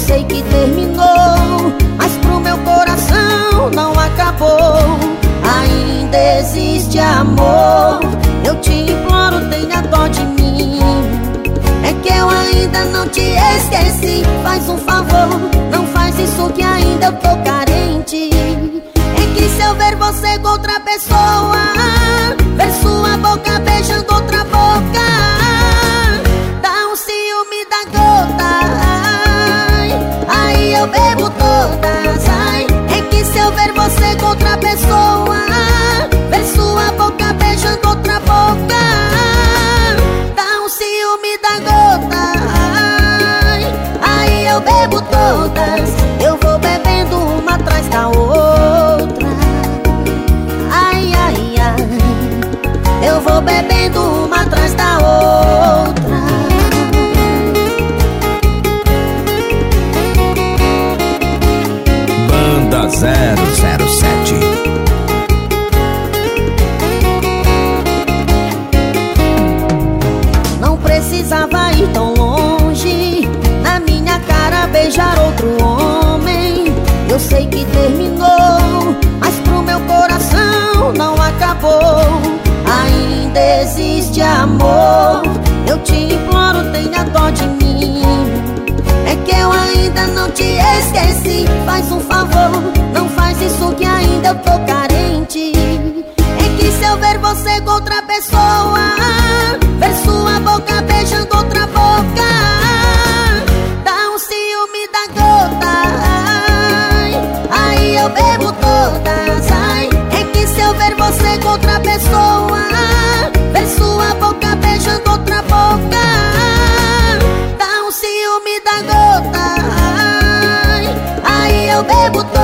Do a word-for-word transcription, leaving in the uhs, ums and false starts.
sei que terminou, mas pro meu coração não acabou. Ainda existe amor, eu te imploro, tenha dó de mim. É que eu ainda não te esqueci. Faz um favor, não faz isso que ainda eu tô carente. É que se eu ver você com outra pessoa, ver sua boca beijando outra boca, dá um ciúme da gota, ai, aí eu bebo todas, ai. É que se eu ver você com outra pessoa, ver sua boca beijando outra boca, dá um ciúme da gota, ai, aí eu bebo todas. Eu vou bebendo uma atrás da outra, ai, ai, ai. Eu vou bebendo uma atrás da outra. Banda zero zero sete. Não precisava ir tão longe, na minha cara beijar outro homem. Eu sei que terminou, mas pro meu coração não acabou. Ainda existe amor, eu te imploro, tenha dó de mim. É que eu ainda não te esqueci. Faz um favor, não faz isso que ainda eu tô carente. É que se eu ver você com outra pessoa, ver sua boca beijando outra boca, dá um ciúme da gota, ai, aí eu bebo todas, ai. É que se eu ver você com outra pessoa, ver sua boca beijando outra boca, dá um ciúme da gota, ai, aí eu bebo todas.